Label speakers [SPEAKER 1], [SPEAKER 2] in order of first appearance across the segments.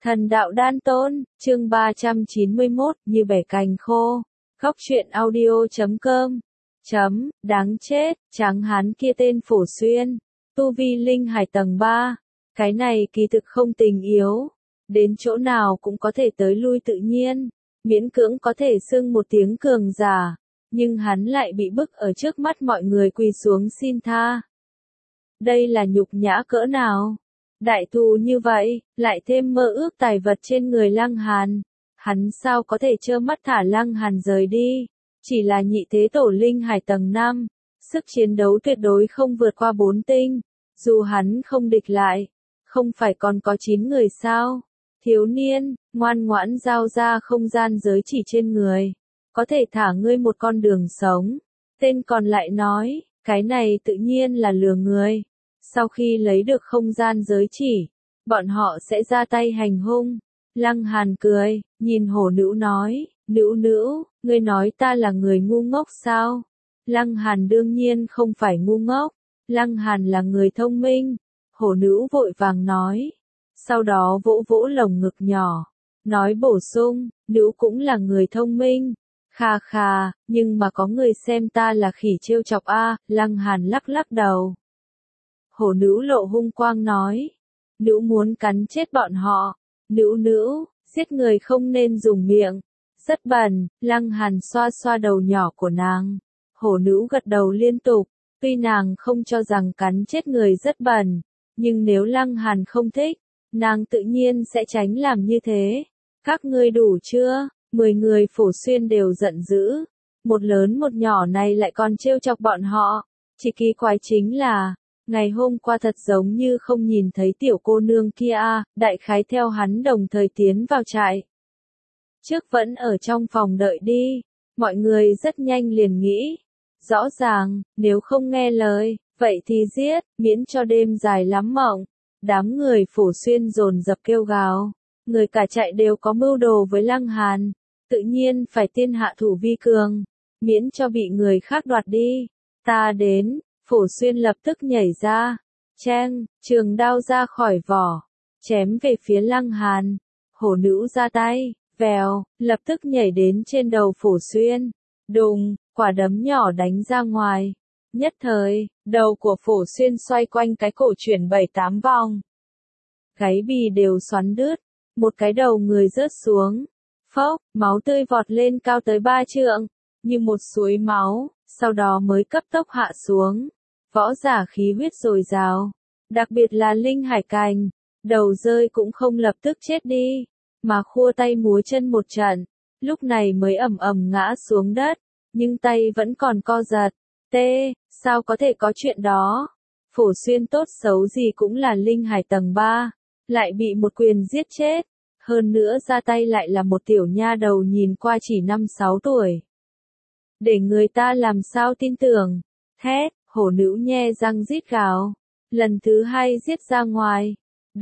[SPEAKER 1] Thần đạo đan tôn, chương 391, như bẻ cành khô. Góc truyện audio.com. Đáng chết, tráng hán kia tên Phổ Xuyên. Tu vi linh hải tầng 3. Cái này kỳ thực không tình yếu. Đến chỗ nào cũng có thể tới lui tự nhiên. Miễn cưỡng có thể xưng một tiếng cường giả. Nhưng hắn lại bị bức ở trước mắt mọi người quỳ xuống xin tha. Đây là nhục nhã cỡ nào? Đại thù như vậy, lại thêm mơ ước tài vật trên người Lăng Hàn. Hắn sao có thể trơ mắt thả Lăng Hàn rời đi? Chỉ là nhị thế tổ linh hải tầng 5. Sức chiến đấu tuyệt đối không vượt qua 4 tinh. Dù hắn không địch lại, không phải còn có 9 người sao? Thiếu niên, ngoan ngoãn giao ra không gian giới chỉ trên người. Có thể thả ngươi một con đường sống. Tên còn lại nói, cái này tự nhiên là lừa người. Sau khi lấy được không gian giới chỉ, bọn họ sẽ ra tay hành hung. Lăng Hàn cười, nhìn hổ nữ nói, nữ, ngươi nói ta là người ngu ngốc sao? Lăng Hàn đương nhiên không phải ngu ngốc, Lăng Hàn là người thông minh. Hổ nữ vội vàng nói, sau đó vỗ vỗ lồng ngực nhỏ, nói bổ sung, nữ cũng là người thông minh. Khà, nhưng mà có người xem ta là khỉ trêu chọc a. Lăng Hàn lắc đầu. Hổ nữ lộ hung quang nói, nữ muốn cắn chết bọn họ. Nữ, giết người không nên dùng miệng, rất bẩn. Lăng Hàn xoa xoa đầu nhỏ của nàng. Hổ nữ gật đầu liên tục, tuy nàng không cho rằng cắn chết người rất bẩn, nhưng nếu Lăng Hàn không thích, nàng tự nhiên sẽ tránh làm như thế. Các ngươi đủ chưa? 10 người Phổ Xuyên đều giận dữ. Một lớn một nhỏ này lại còn trêu chọc bọn họ. Chỉ kỳ quái chính là, ngày hôm qua thật giống như không nhìn thấy tiểu cô nương kia đại khái theo hắn đồng thời tiến vào trại. Trước vẫn ở trong phòng đợi đi. Mọi người rất nhanh liền nghĩ. Rõ ràng, nếu không nghe lời, vậy thì giết, miễn cho đêm dài lắm mộng. Đám người Phổ Xuyên dồn dập kêu gào. Người cả trại đều có mưu đồ với Lăng Hàn. Tự nhiên phải tiên hạ thủ vi cường, miễn cho bị người khác đoạt đi. Ta đến, Phổ Xuyên lập tức nhảy ra, cheng, trường đao ra khỏi vỏ, chém về phía Lăng Hàn. Hổ nữ ra tay, vèo, lập tức nhảy đến trên đầu Phổ Xuyên. Đùng, quả đấm nhỏ đánh ra ngoài. Nhất thời, đầu của Phổ Xuyên xoay quanh cái cổ chuyển 7-8 vòng. Gáy bì đều xoắn đứt, một cái đầu người rớt xuống. Phốc, máu tươi vọt lên cao tới 3 trượng, như một suối máu, sau đó mới cấp tốc hạ xuống. Võ giả khí huyết dồi dào, đặc biệt là linh hải cành, đầu rơi cũng không lập tức chết đi, mà khua tay múa chân một trận, lúc này mới ầm ầm ngã xuống đất, nhưng tay vẫn còn co giật. Sao có thể có chuyện đó? Phổ Xuyên tốt xấu gì cũng là linh hải tầng 3, lại bị một quyền giết chết. Hơn nữa ra tay lại là một tiểu nha đầu nhìn qua chỉ 5-6 tuổi. Để người ta làm sao tin tưởng. Thét, hổ nữ nhe răng rít gào. Lần thứ 2 giết ra ngoài.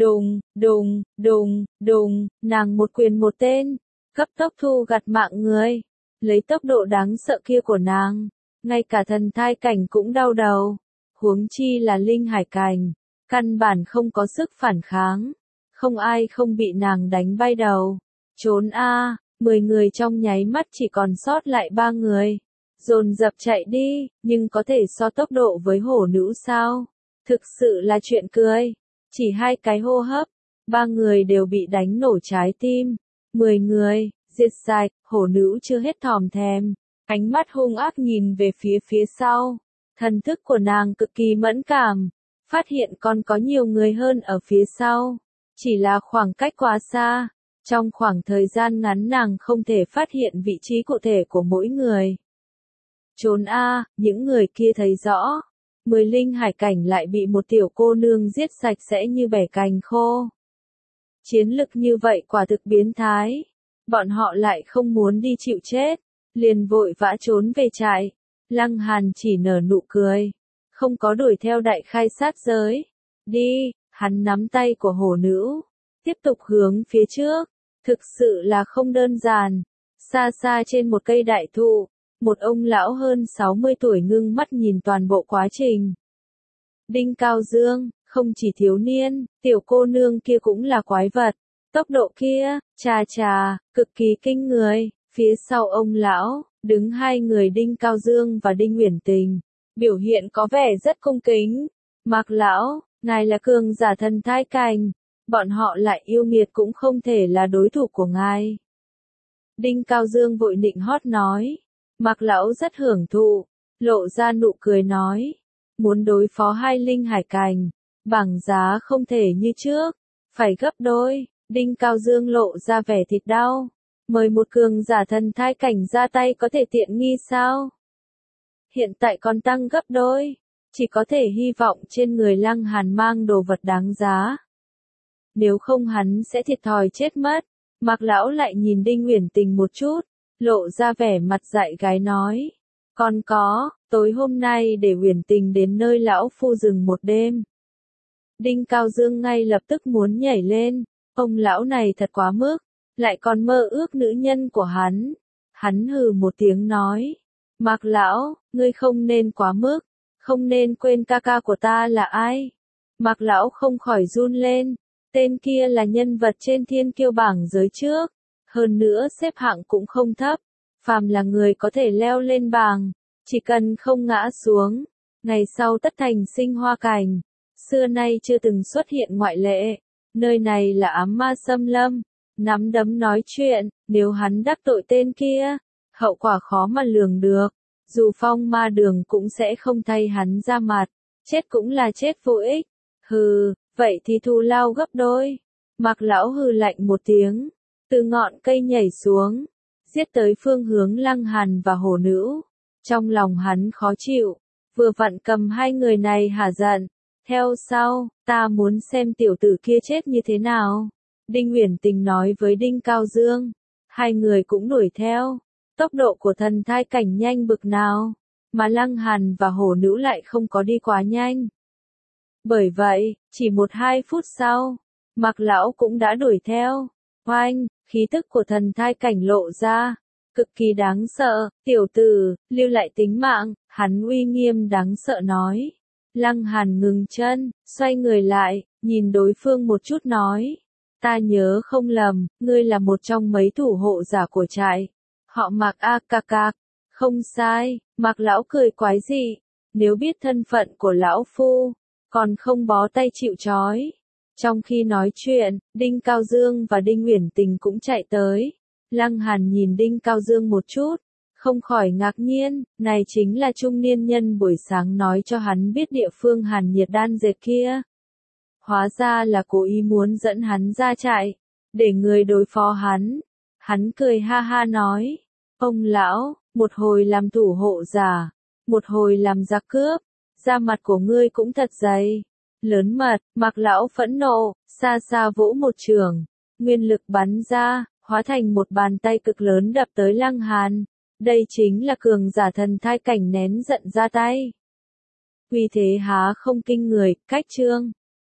[SPEAKER 1] Đùng, nàng một quyền một tên. Cấp tốc thu gặt mạng người. Lấy tốc độ đáng sợ kia của nàng, ngay cả thần thai cảnh cũng đau đầu. Huống chi là linh hải cảnh. Căn bản không có sức phản kháng. Không ai không bị nàng đánh bay đầu. Trốn 10 người trong nháy mắt chỉ còn sót lại 3 người. Dồn dập chạy đi, nhưng có thể so tốc độ với hổ nữ sao? Thực sự là chuyện cười. Chỉ 2 cái hô hấp, 3 người đều bị đánh nổ trái tim. 10 người, diệt sạch, hổ nữ chưa hết thòm thèm. Ánh mắt hung ác nhìn về phía sau. Thần thức của nàng cực kỳ mẫn cảm. Phát hiện còn có nhiều người hơn ở phía sau. Chỉ là khoảng cách quá xa, trong khoảng thời gian ngắn nàng không thể phát hiện vị trí cụ thể của mỗi người. Trốn những người kia thấy rõ. 10 linh hải cảnh lại bị một tiểu cô nương giết sạch sẽ như bẻ cành khô. Chiến lực như vậy quả thực biến thái. Bọn họ lại không muốn đi chịu chết, liền vội vã trốn về trại. Lăng Hàn chỉ nở nụ cười, không có đuổi theo đại khai sát giới. Đi. Hắn nắm tay của hổ nữ, tiếp tục hướng phía trước. Thực sự là không đơn giản. Xa trên một cây đại thụ, một ông lão hơn 60 tuổi ngưng mắt nhìn toàn bộ quá trình. Đinh Cao Dương, không chỉ thiếu niên, tiểu cô nương kia cũng là quái vật. Tốc độ kia, chà chà, cực kỳ kinh người. Phía sau ông lão, đứng hai người Đinh Cao Dương và Đinh Uyển Tình. Biểu hiện có vẻ rất cung kính. Mạc lão, ngài là cường giả thần thai cảnh. Bọn họ lại yêu nghiệt cũng không thể là đối thủ của ngài. Đinh Cao Dương vội nịnh hót nói. Mạc lão rất hưởng thụ, lộ ra nụ cười nói. Muốn đối phó hai linh hải cảnh, bảng giá không thể như trước, phải gấp đôi. Đinh Cao Dương lộ ra vẻ thịt đau. Mời một cường giả thần thai cảnh ra tay có thể tiện nghi sao? Hiện tại còn tăng gấp đôi, chỉ có thể hy vọng trên người Lăng Hàn mang đồ vật đáng giá. Nếu không hắn sẽ thiệt thòi chết mất. Mạc lão lại nhìn Đinh Uyển Tình một chút, lộ ra vẻ mặt dại gái nói. Còn có, tối hôm nay để Uyển Tình đến nơi lão phu dừng một đêm. Đinh Cao Dương ngay lập tức muốn nhảy lên, ông lão này thật quá mức, lại còn mơ ước nữ nhân của hắn. Hắn hừ một tiếng nói. Mạc lão, ngươi không nên quá mức, không nên quên ca ca của ta là ai. Mạc lão không khỏi run lên, tên kia là nhân vật trên thiên kiêu bảng giới trước, hơn nữa xếp hạng cũng không thấp, phàm là người có thể leo lên bảng, chỉ cần không ngã xuống, ngày sau tất thành sinh hoa cảnh, xưa nay chưa từng xuất hiện ngoại lệ, nơi này là ám ma xâm lâm, nắm đấm nói chuyện, nếu hắn đắc tội tên kia, hậu quả khó mà lường được. Dù phong ma đường cũng sẽ không thay hắn ra mặt, chết cũng là chết vô ích. Hừ, vậy thì thù lao gấp đôi. Mạc lão hừ lạnh một tiếng, từ ngọn cây nhảy xuống, giết tới phương hướng Lăng Hàn và Hồ Nữ. Trong lòng hắn khó chịu, vừa vặn cầm hai người này hả giận. Theo sau, ta muốn xem tiểu tử kia chết như thế nào. Đinh Uyển Tình nói với Đinh Cao Dương. Hai người cũng đuổi theo. Tốc độ của thần thai cảnh nhanh bực nào, mà Lăng Hàn và Hồ Nữ lại không có đi quá nhanh. Bởi vậy, chỉ 1-2 phút sau, Mạc lão cũng đã đuổi theo. Oanh, khí tức của thần thai cảnh lộ ra, cực kỳ đáng sợ. Tiểu tử, lưu lại tính mạng, hắn uy nghiêm đáng sợ nói. Lăng Hàn ngừng chân, xoay người lại, nhìn đối phương một chút nói. Ta nhớ không lầm, ngươi là một trong mấy thủ hộ giả của trại. Họ Mạc a cạc cạc. Không sai, Mạc lão cười quái dị. Nếu biết thân phận của lão phu, còn không bó tay chịu trói. Trong khi nói chuyện, Đinh Cao Dương và Đinh Uyển Tình cũng chạy tới. Lăng Hàn nhìn Đinh Cao Dương một chút, không khỏi ngạc nhiên, này chính là trung niên nhân buổi sáng nói cho hắn biết địa phương Hàn Nhiệt đan dệt kia. Hóa ra là cố ý muốn dẫn hắn ra trại, để người đối phó hắn. Hắn cười ha ha nói, ông lão, một hồi làm thủ hộ giả, một hồi làm giặc cướp, da mặt của ngươi cũng thật dày. Lớn mật, Mạc lão phẫn nộ, xa xa vỗ một trường, nguyên lực bắn ra, hóa thành một bàn tay cực lớn đập tới Lăng Hàn. Đây chính là cường giả thần thai cảnh nén giận ra tay. Uy thế há không kinh người, cách chương.